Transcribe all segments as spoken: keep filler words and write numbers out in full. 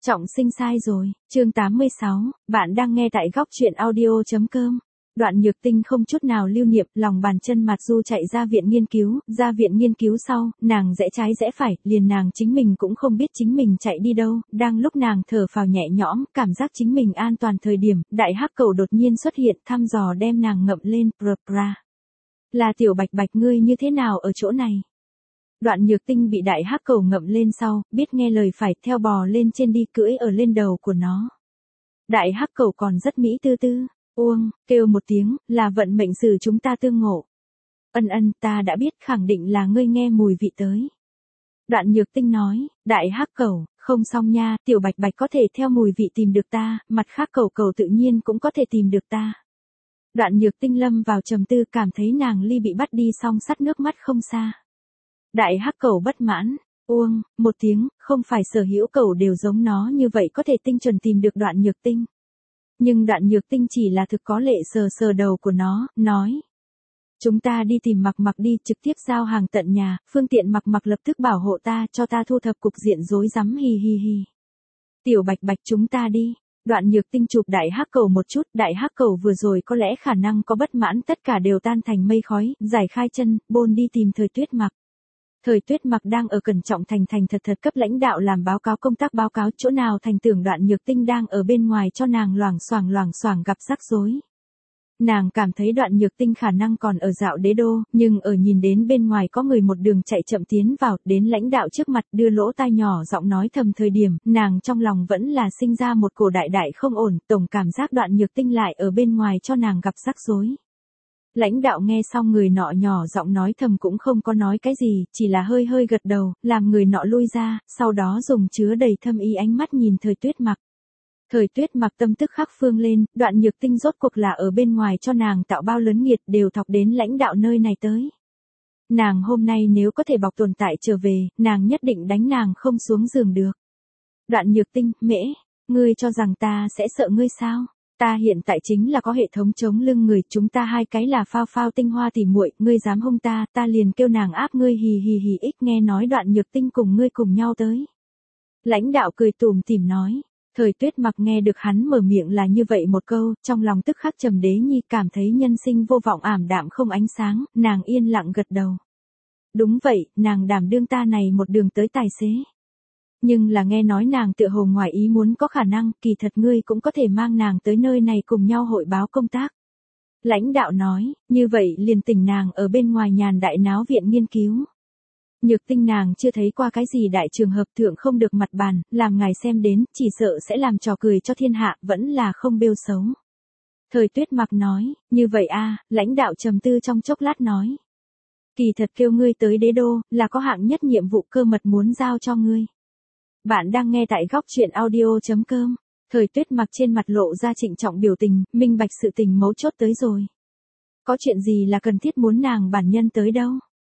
Trọng sinh sai rồi, chương tám mươi sáu, bạn đang nghe tại góc truyện audio.com. Đoạn Nhược Tinh không chút nào lưu niệm, lòng bàn chân mặt du chạy ra viện nghiên cứu, ra viện nghiên cứu sau, nàng rẽ trái rẽ phải, liền nàng chính mình cũng không biết chính mình chạy đi đâu, đang lúc nàng thở phào nhẹ nhõm, cảm giác chính mình an toàn thời điểm, đại hắc cầu đột nhiên xuất hiện, thăm dò đem nàng ngậm lên, prr pra. Là Tiểu Bạch Bạch, ngươi như thế nào ở chỗ này? Đoạn Nhược Tinh bị đại hắc cầu ngậm lên sau, biết nghe lời phải theo bò lên trên đi, cưỡi ở lên đầu của nó. Đại hắc cầu còn rất mỹ tư tư, uông, kêu một tiếng, là vận mệnh sử chúng ta tương ngộ. Ân ân, ta đã biết, khẳng định là ngươi nghe mùi vị tới. Đoạn Nhược Tinh nói, đại hắc cầu, không xong nha, Tiểu Bạch Bạch có thể theo mùi vị tìm được ta, mặt khác cầu cầu tự nhiên cũng có thể tìm được ta. Đoạn Nhược Tinh lâm vào trầm tư, cảm thấy nàng ly bị bắt đi song sắt nước mắt không xa. Đại hắc cầu bất mãn, uông, một tiếng, không phải sở hữu cầu đều giống nó như vậy có thể tinh chuẩn tìm được Đoạn Nhược Tinh. Nhưng Đoạn Nhược Tinh chỉ là thực có lệ sờ sờ đầu của nó, nói. Chúng ta đi tìm Mặc Mặc đi, trực tiếp giao hàng tận nhà, phương tiện Mặc Mặc lập tức bảo hộ ta, cho ta thu thập cục diện rối rắm, hi hi hi. Tiểu Bạch Bạch, chúng ta đi. Đoạn Nhược Tinh chụp đại hắc cầu một chút, đại hắc cầu vừa rồi có lẽ khả năng có bất mãn, tất cả đều tan thành mây khói, giải khai chân, bôn đi tìm Thời Tuyết Mặc. Thời Tuyết Mặc đang ở cẩn trọng thành thành thật thật cấp lãnh đạo làm báo cáo công tác báo cáo, chỗ nào thành tưởng Đoạn Nhược Tinh đang ở bên ngoài cho nàng loảng xoảng loảng xoảng gặp rắc rối. Nàng cảm thấy Đoạn Nhược Tinh khả năng còn ở dạo đế đô, nhưng ở nhìn đến bên ngoài có người một đường chạy chậm tiến vào, đến lãnh đạo trước mặt đưa lỗ tai nhỏ giọng nói thầm thời điểm, nàng trong lòng vẫn là sinh ra một cổ đại đại không ổn, tổng cảm giác Đoạn Nhược Tinh lại ở bên ngoài cho nàng gặp rắc rối. Lãnh đạo nghe xong người nọ nhỏ giọng nói thầm cũng không có nói cái gì, chỉ là hơi hơi gật đầu, làm người nọ lui ra, sau đó dùng chứa đầy thâm ý ánh mắt nhìn Thời Tuyết Mặc. Thời Tuyết Mặc tâm tức khắc phương lên, Đoạn Nhược Tinh rốt cuộc là ở bên ngoài cho nàng tạo bao lớn nghiệt đều thọc đến lãnh đạo nơi này tới. Nàng hôm nay nếu có thể bọc tồn tại trở về, nàng nhất định đánh nàng không xuống giường được. Đoạn Nhược Tinh, mễ, ngươi cho rằng ta sẽ sợ ngươi sao? Ta hiện tại chính là có hệ thống chống lưng người, chúng ta hai cái là phao phao tinh hoa tỉ muội, ngươi dám hung ta, ta liền kêu nàng áp ngươi, hì hì hì. Ích nghe nói Đoạn Nhược Tinh cùng ngươi cùng nhau tới. Lãnh đạo cười tủm tỉm nói. Thời Tuyết Mặc nghe được hắn mở miệng là như vậy một câu, trong lòng tức khắc trầm đế nhi, cảm thấy nhân sinh vô vọng ảm đạm không ánh sáng, nàng yên lặng gật đầu. Đúng vậy, nàng đảm đương ta này một đường tới tài xế. Nhưng là nghe nói nàng tựa hồ ngoài ý muốn có khả năng, kỳ thật ngươi cũng có thể mang nàng tới nơi này cùng nhau hội báo công tác. Lãnh đạo nói, như vậy liền tỉnh nàng ở bên ngoài nhàn đại náo viện nghiên cứu. Nhược Tinh nàng chưa thấy qua cái gì đại trường hợp thượng không được mặt bàn, làm ngài xem đến, chỉ sợ sẽ làm trò cười cho thiên hạ, vẫn là không bêu xấu. Thời Tuyết Mặc nói, như vậy a, lãnh đạo trầm tư trong chốc lát nói. Kỳ thật kêu ngươi tới đế đô, là có hạng nhất nhiệm vụ cơ mật muốn giao cho ngươi. Bạn đang nghe tại góc truyện audio.com. Thời Tuyết Mặc trên mặt lộ ra trịnh trọng biểu tình, minh bạch sự tình mấu chốt tới rồi. Có chuyện gì là cần thiết muốn nàng bản nhân tới đâu?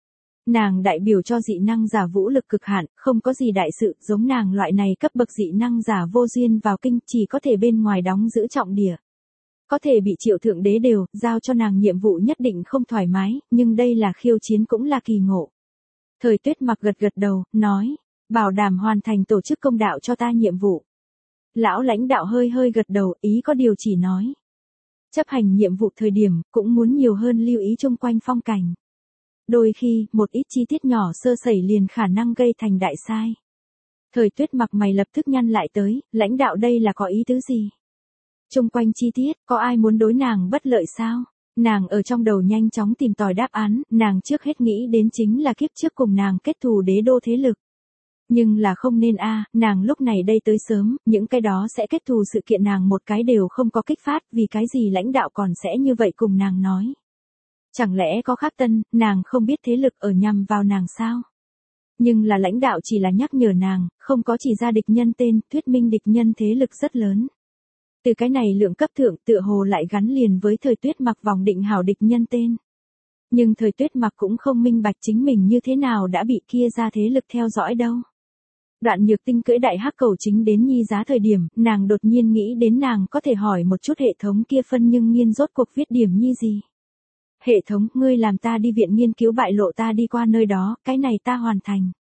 Nàng đại biểu cho dị năng giả vũ lực cực hạn, không có gì đại sự, giống nàng loại này cấp bậc dị năng giả vô duyên vào kinh, chỉ có thể bên ngoài đóng giữ trọng địa. Có thể bị Triệu Thượng Đế đều, giao cho nàng nhiệm vụ nhất định không thoải mái, nhưng đây là khiêu chiến cũng là kỳ ngộ. Thời Tuyết Mặc gật gật đầu, nói. Bảo đảm hoàn thành tổ chức công đạo cho ta nhiệm vụ. Lão lãnh đạo hơi hơi gật đầu, ý có điều chỉ nói. Chấp hành nhiệm vụ thời điểm, cũng muốn nhiều hơn lưu ý chung quanh phong cảnh. Đôi khi, một ít chi tiết nhỏ sơ sẩy liền khả năng gây thành đại sai. Thời Tuyết Mặc mày lập tức nhăn lại tới, lãnh đạo đây là có ý tứ gì? Chung quanh chi tiết, có ai muốn đối nàng bất lợi sao? Nàng ở trong đầu nhanh chóng tìm tòi đáp án, nàng trước hết nghĩ đến chính là kiếp trước cùng nàng kết thù đế đô thế lực. Nhưng là không nên a, à, nàng lúc này đây tới sớm, những cái đó sẽ kết thù sự kiện nàng một cái đều không có kích phát, vì cái gì lãnh đạo còn sẽ như vậy cùng nàng nói. Chẳng lẽ có khác tân, nàng không biết thế lực ở nhằm vào nàng sao? Nhưng là lãnh đạo chỉ là nhắc nhở nàng, không có chỉ ra địch nhân tên, thuyết minh địch nhân thế lực rất lớn. Từ cái này lượng cấp thượng tựa hồ lại gắn liền với Thời Tuyết Mặc vòng định hảo địch nhân tên. Nhưng Thời Tuyết Mặc cũng không minh bạch chính mình như thế nào đã bị kia ra thế lực theo dõi đâu. Đoạn Nhược Tinh cưỡi đại hắc cầu chính đến nhi giá thời điểm, nàng đột nhiên nghĩ đến nàng có thể hỏi một chút hệ thống kia phân nhưng nghiên rốt cuộc viết điểm nhi gì. Hệ thống, ngươi làm ta đi viện nghiên cứu bại lộ ta đi qua nơi đó, cái này ta hoàn thành.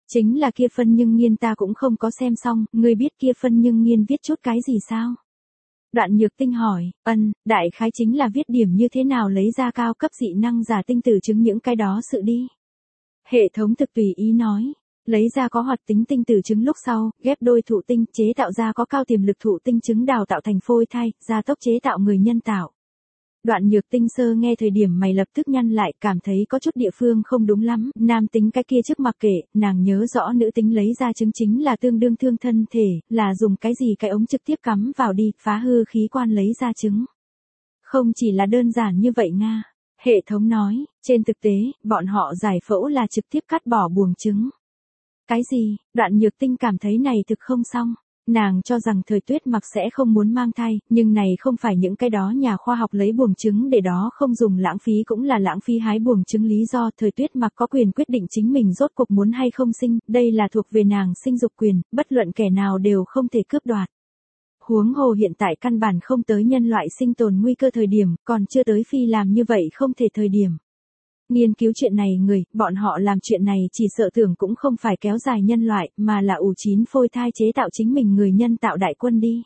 Chính là kia phân nhưng nghiên ta cũng không có xem xong, ngươi biết kia phân nhưng nghiên viết chút cái gì sao? Đoạn Nhược Tinh hỏi, ân, đại khái chính là viết điểm như thế nào lấy ra cao cấp dị năng giả tinh tử chứng những cái đó sự đi. Hệ thống thực tùy ý nói, lấy ra có hoạt tính tinh tử chứng lúc sau, ghép đôi thụ tinh, chế tạo ra có cao tiềm lực thụ tinh chứng đào tạo thành phôi thai, gia tốc chế tạo người nhân tạo. Đoạn Nhược Tinh sơ nghe thời điểm mày lập tức nhăn lại, cảm thấy có chút địa phương không đúng lắm, nam tính cái kia trước mặc kệ, nàng nhớ rõ nữ tính lấy ra chứng chính là tương đương thương thân thể, là dùng cái gì cái ống trực tiếp cắm vào đi, phá hư khí quan lấy ra chứng. Không chỉ là đơn giản như vậy Nga. Hệ thống nói, trên thực tế, bọn họ giải phẫu là trực tiếp cắt bỏ buồng trứng. Cái gì? Đoạn Nhược Tinh cảm thấy này thực không xong. Nàng cho rằng Thời Tuyết Mặc sẽ không muốn mang thai, nhưng này không phải những cái đó nhà khoa học lấy buồng trứng để đó không dùng lãng phí cũng là lãng phí hái buồng trứng lý do. Thời Tuyết Mặc có quyền quyết định chính mình rốt cuộc muốn hay không sinh, đây là thuộc về nàng sinh dục quyền, bất luận kẻ nào đều không thể cướp đoạt. Huống hồ hiện tại căn bản không tới nhân loại sinh tồn nguy cơ thời điểm, còn chưa tới phi làm như vậy không thể thời điểm. Nghiên cứu chuyện này người, bọn họ làm chuyện này chỉ sợ tưởng cũng không phải kéo dài nhân loại, mà là ủ chín phôi thai chế tạo chính mình người nhân tạo đại quân đi.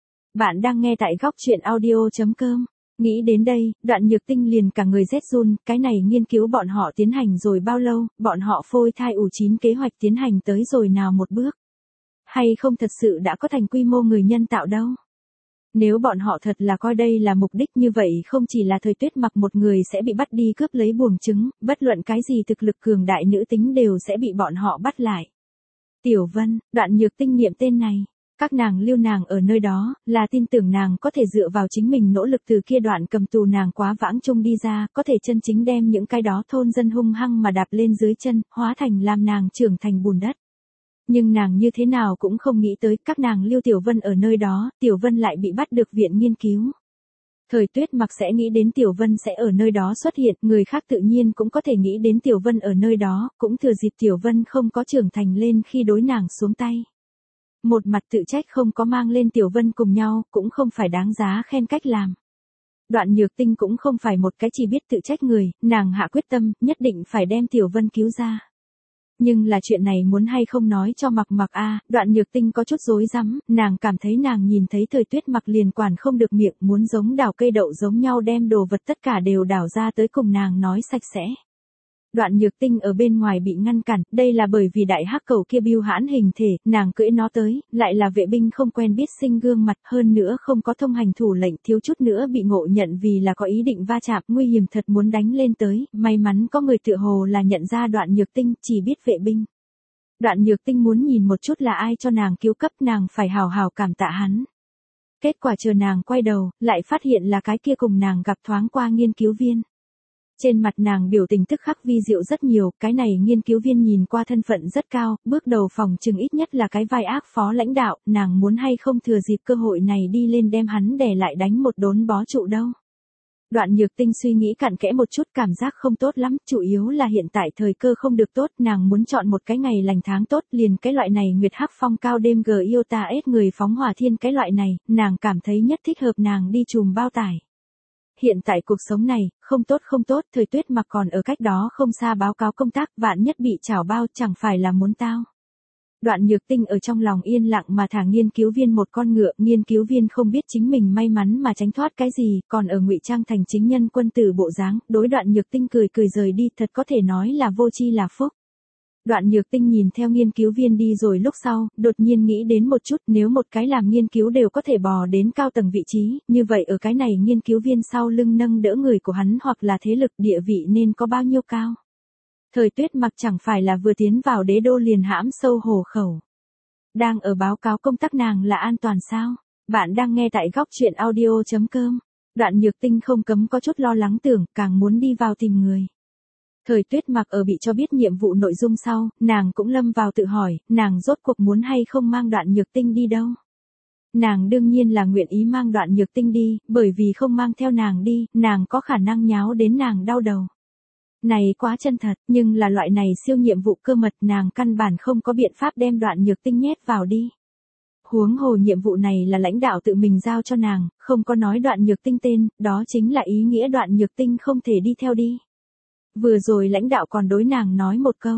Bạn đang nghe tại góc truyện audio chấm com. Nghĩ đến đây, Đoạn Nhược Tinh liền cả người rét run, cái này nghiên cứu bọn họ tiến hành rồi bao lâu, bọn họ phôi thai ủ chín kế hoạch tiến hành tới rồi nào một bước. Hay không thật sự đã có thành quy mô người nhân tạo đâu. Nếu bọn họ thật là coi đây là mục đích như vậy không chỉ là Thời Tuyết Mặc một người sẽ bị bắt đi cướp lấy buồng trứng, bất luận cái gì thực lực cường đại nữ tính đều sẽ bị bọn họ bắt lại. Tiểu Vân, Đoạn Nhược Tinh niệm tên này, các nàng lưu nàng ở nơi đó, là tin tưởng nàng có thể dựa vào chính mình nỗ lực từ kia đoạn cầm tù nàng quá vãng chung đi ra, có thể chân chính đem những cái đó thôn dân hung hăng mà đạp lên dưới chân, hóa thành làm nàng trưởng thành bùn đất. Nhưng nàng như thế nào cũng không nghĩ tới các nàng lưu Tiểu Vân ở nơi đó, Tiểu Vân lại bị bắt được viện nghiên cứu. Thời Tuyết Mặc sẽ nghĩ đến Tiểu Vân sẽ ở nơi đó xuất hiện, người khác tự nhiên cũng có thể nghĩ đến Tiểu Vân ở nơi đó, cũng thừa dịp Tiểu Vân không có trưởng thành lên khi đối nàng xuống tay. Một mặt tự trách không có mang lên Tiểu Vân cùng nhau, cũng không phải đáng giá khen cách làm. Đoạn Nhược Tinh cũng không phải một cái chỉ biết tự trách người, nàng hạ quyết tâm, nhất định phải đem Tiểu Vân cứu ra. Nhưng là chuyện này muốn hay không nói cho Mặc Mặc a, à, Đoạn Nhược Tinh có chút rối rắm, nàng cảm thấy nàng nhìn thấy Thời Tuyết Mặc liền quản không được miệng, muốn giống đào cây đậu giống nhau đem đồ vật tất cả đều đảo ra tới cùng nàng nói sạch sẽ. Đoạn Nhược Tinh ở bên ngoài bị ngăn cản, đây là bởi vì đại hắc cầu kia bưu hãn hình thể, nàng cưỡi nó tới, lại là vệ binh không quen biết sinh gương mặt, hơn nữa không có thông hành thủ lệnh, thiếu chút nữa bị ngộ nhận vì là có ý định va chạm, nguy hiểm thật muốn đánh lên tới, may mắn có người tựa hồ là nhận ra Đoạn Nhược Tinh, chỉ biết vệ binh. Đoạn Nhược Tinh muốn nhìn một chút là ai cho nàng cứu cấp, nàng phải hào hào cảm tạ hắn. Kết quả chờ nàng quay đầu, lại phát hiện là cái kia cùng nàng gặp thoáng qua nghiên cứu viên. Trên mặt nàng biểu tình tức khắc vi diệu rất nhiều, cái này nghiên cứu viên nhìn qua thân phận rất cao, bước đầu phòng chừng ít nhất là cái vai ác phó lãnh đạo, nàng muốn hay không thừa dịp cơ hội này đi lên đem hắn đè lại đánh một đốn bó trụ đâu. Đoạn Nhược Tinh suy nghĩ cặn kẽ một chút, cảm giác không tốt lắm, chủ yếu là hiện tại thời cơ không được tốt, nàng muốn chọn một cái ngày lành tháng tốt, liền cái loại này nguyệt hắc phong cao đêm gờ yêu ta ết người phóng hỏa thiên cái loại này, nàng cảm thấy nhất thích hợp nàng đi chùm bao tải. Hiện tại cuộc sống này, không tốt không tốt, Thời Tuyết Mặc còn ở cách đó không xa báo cáo công tác, vạn nhất bị chảo bao chẳng phải là muốn tao. Đoạn Nhược Tinh ở trong lòng yên lặng mà thả nghiên cứu viên một con ngựa, nghiên cứu viên không biết chính mình may mắn mà tránh thoát cái gì, còn ở ngụy trang thành chính nhân quân tử bộ dáng, đối Đoạn Nhược Tinh cười cười rời đi, thật có thể nói là vô chi là phúc. Đoạn Nhược Tinh nhìn theo nghiên cứu viên đi rồi lúc sau, đột nhiên nghĩ đến một chút, nếu một cái làm nghiên cứu đều có thể bò đến cao tầng vị trí, như vậy ở cái này nghiên cứu viên sau lưng nâng đỡ người của hắn hoặc là thế lực địa vị nên có bao nhiêu cao. Thời Tuyết Mặc chẳng phải là vừa tiến vào đế đô liền hãm sâu hổ khẩu. Đang ở báo cáo công tác nàng là an toàn sao? Bạn đang nghe tại góc truyện audio chấm com. Đoạn Nhược Tinh không cấm có chút lo lắng tưởng, càng muốn đi vào tìm người. Thời Tuyết Mặc ở bị cho biết nhiệm vụ nội dung sau, nàng cũng lâm vào tự hỏi, nàng rốt cuộc muốn hay không mang Đoạn Nhược Tinh đi đâu. Nàng đương nhiên là nguyện ý mang Đoạn Nhược Tinh đi, bởi vì không mang theo nàng đi, nàng có khả năng nháo đến nàng đau đầu. Này quá chân thật, nhưng là loại này siêu nhiệm vụ cơ mật nàng căn bản không có biện pháp đem Đoạn Nhược Tinh nhét vào đi. Huống hồ nhiệm vụ này là lãnh đạo tự mình giao cho nàng, không có nói Đoạn Nhược Tinh tên, đó chính là ý nghĩa Đoạn Nhược Tinh không thể đi theo đi. Vừa rồi lãnh đạo còn đối nàng nói một câu,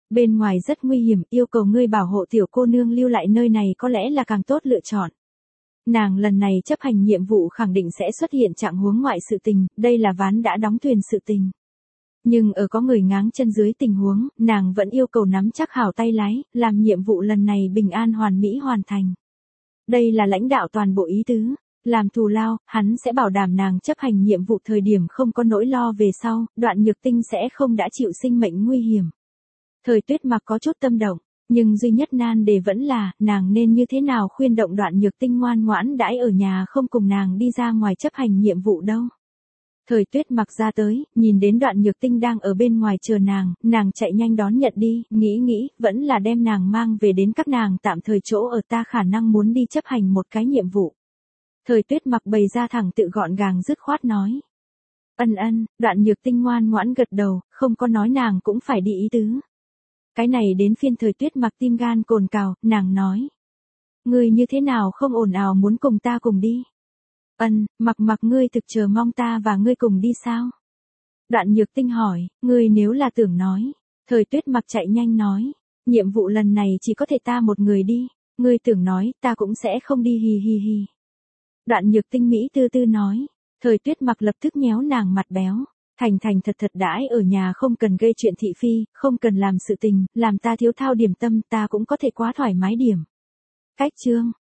Bên ngoài rất nguy hiểm, yêu cầu ngươi bảo hộ tiểu cô nương lưu lại nơi này có lẽ là càng tốt lựa chọn. Nàng lần này chấp hành nhiệm vụ khẳng định sẽ xuất hiện trạng huống ngoại sự tình, đây là ván đã đóng thuyền sự tình. Nhưng ở có người ngáng chân dưới tình huống, nàng vẫn yêu cầu nắm chắc hảo tay lái, làm nhiệm vụ lần này bình an hoàn mỹ hoàn thành. Đây là lãnh đạo toàn bộ ý tứ. Làm thù lao, hắn sẽ bảo đảm nàng chấp hành nhiệm vụ thời điểm không có nỗi lo về sau, Đoạn Nhược Tinh sẽ không đã chịu sinh mệnh nguy hiểm. Thời Tuyết Mặc có chút tâm động, nhưng duy nhất nan đề vẫn là, nàng nên như thế nào khuyên động Đoạn Nhược Tinh ngoan ngoãn đãi ở nhà không cùng nàng đi ra ngoài chấp hành nhiệm vụ đâu. Thời Tuyết Mặc ra tới, nhìn đến Đoạn Nhược Tinh đang ở bên ngoài chờ nàng, nàng chạy nhanh đón nhận đi, nghĩ nghĩ, vẫn là đem nàng mang về đến các nàng tạm thời chỗ ở, ta khả năng muốn đi chấp hành một cái nhiệm vụ. Thời Tuyết Mặc bày ra thẳng tự gọn gàng dứt khoát nói. Ân ân, Đoạn Nhược Tinh ngoan ngoãn gật đầu, không có nói nàng cũng phải đi ý tứ. Cái này đến phiên Thời Tuyết Mặc tim gan cồn cào, nàng nói. Ngươi như thế nào không ồn ào muốn cùng ta cùng đi? Ân, Mặc Mặc ngươi thực chờ mong ta và ngươi cùng đi sao? Đoạn Nhược Tinh hỏi, ngươi nếu là tưởng nói. Thời Tuyết Mặc chạy nhanh nói, nhiệm vụ lần này chỉ có thể ta một người đi, ngươi tưởng nói ta cũng sẽ không đi hì hì hì. Đoạn Nhược Tinh Mỹ tư tư nói, Thời Tuyết Mặc lập tức nhéo nàng mặt béo, thành thành thật thật đãi ở nhà không cần gây chuyện thị phi, không cần làm sự tình, làm ta thiếu thao điểm tâm ta cũng có thể quá thoải mái điểm. Cách chương